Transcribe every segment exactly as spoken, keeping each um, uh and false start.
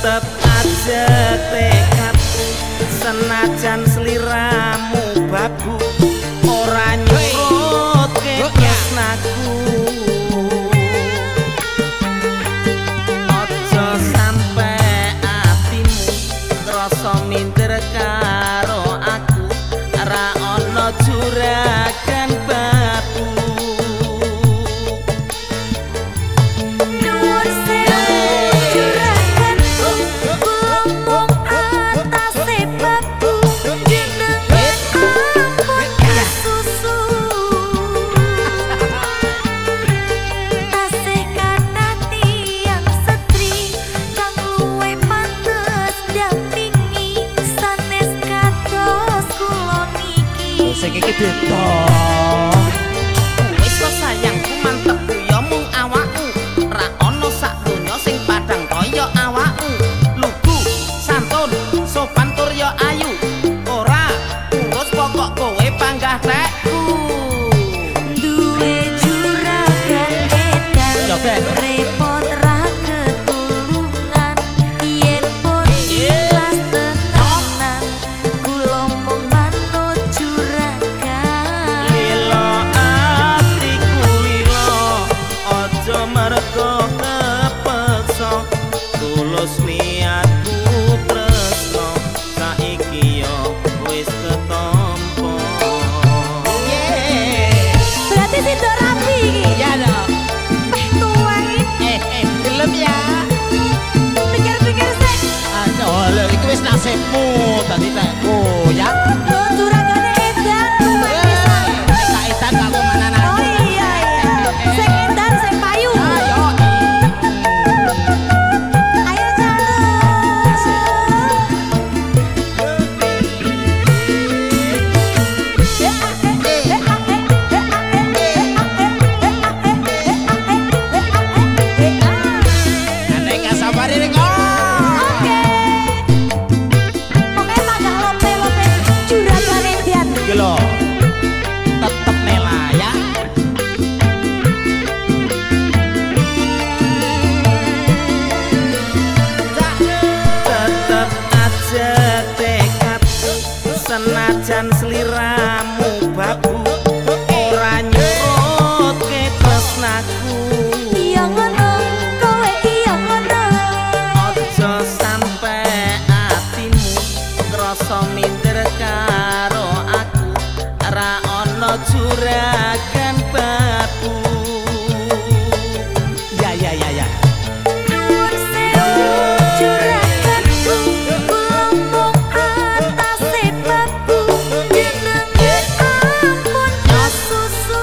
Tetep aja tekad senajan sliramu babu ora nyurut ke tresnaku. Aja sampe atimu ngrasa minder karo aku, ora ana juragan babu. Iki beda. Wis kok sayangku mantep ya mung awakmu, ra ana sak donya sing padhang kaya awakmu. Lugu, santun, sopan tur ya ayu, ora urus pokok kowe panggah tekku. Duwe juragan edan repot ra ketulungan, yen pun ikhlas tenanan kula mung manut juragan. Mergo kepeksa tulus niatku tresno saiki yo wis ketompo. Berarti sido rapi iki. Ya dong. Eh tuwek iki. Eh eh gelem ya. Pikir-pikir sik. Aduh, lho iki wis nasibmu tadi tekku ya. Lho juragane edan tuwek pisan. Tak edan kamu mana nang. Oh iya iya. Sing edan sing payu. Tetep Nela ya. Tetep aja tekad senajan sliramu babu ora nyurut ke tresnaku. Iya ngono, kowe iya ngono. Aja sampe atimu ngrasa minder karo aku, ora ana juragan babu. Ya ya ya ya. Nuwun sewu juragan ngomong atase babu, jenenge ampun susu.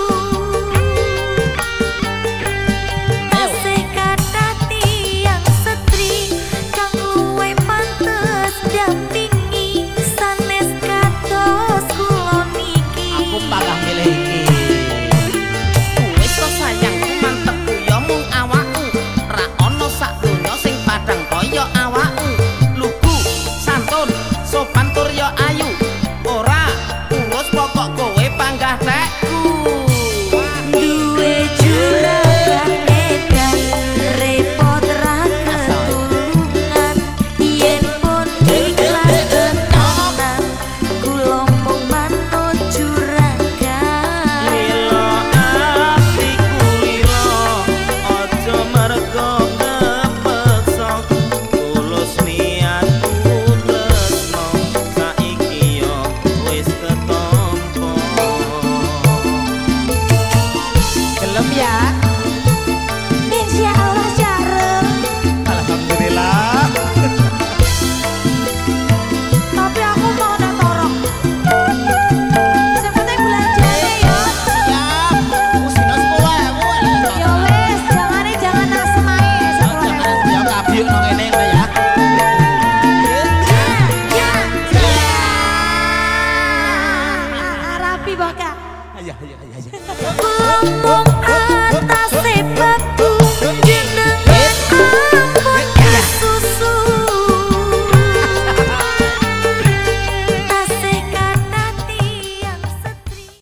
Tasih kathah tiyang setri kang luwih pantes dampingi sanes kados kula niki. Aku malah milih iki. Wis kok sayangku mantep ya mung awakmu, ra ana sak donya sing padhang kaya awakmu. Lugu, santun, sopan tur ya ayu, ora urus pokok kowe panggah tekku. Duwe juragan edan repot ra ketulungan, yen pun ikhlas tenanan kula mung manut juragan. Lila atiku lila, aja mergo kepeksa tulus niatku tresno saiki yo wis ketompo. Gelem ya. Insya Allah jarem, Alhamdulillah. tapi aku mau nek torok. Sing penting belanjane ya. Siap. Wis dino sepuluh ewu. Ya wis, jangane jangan asem ae sepuluh Jangan ewu. ya kabyuk nang ngene ngono ya. Ya, ya. Rapi bakal. Ya ya ya ya. Ngomong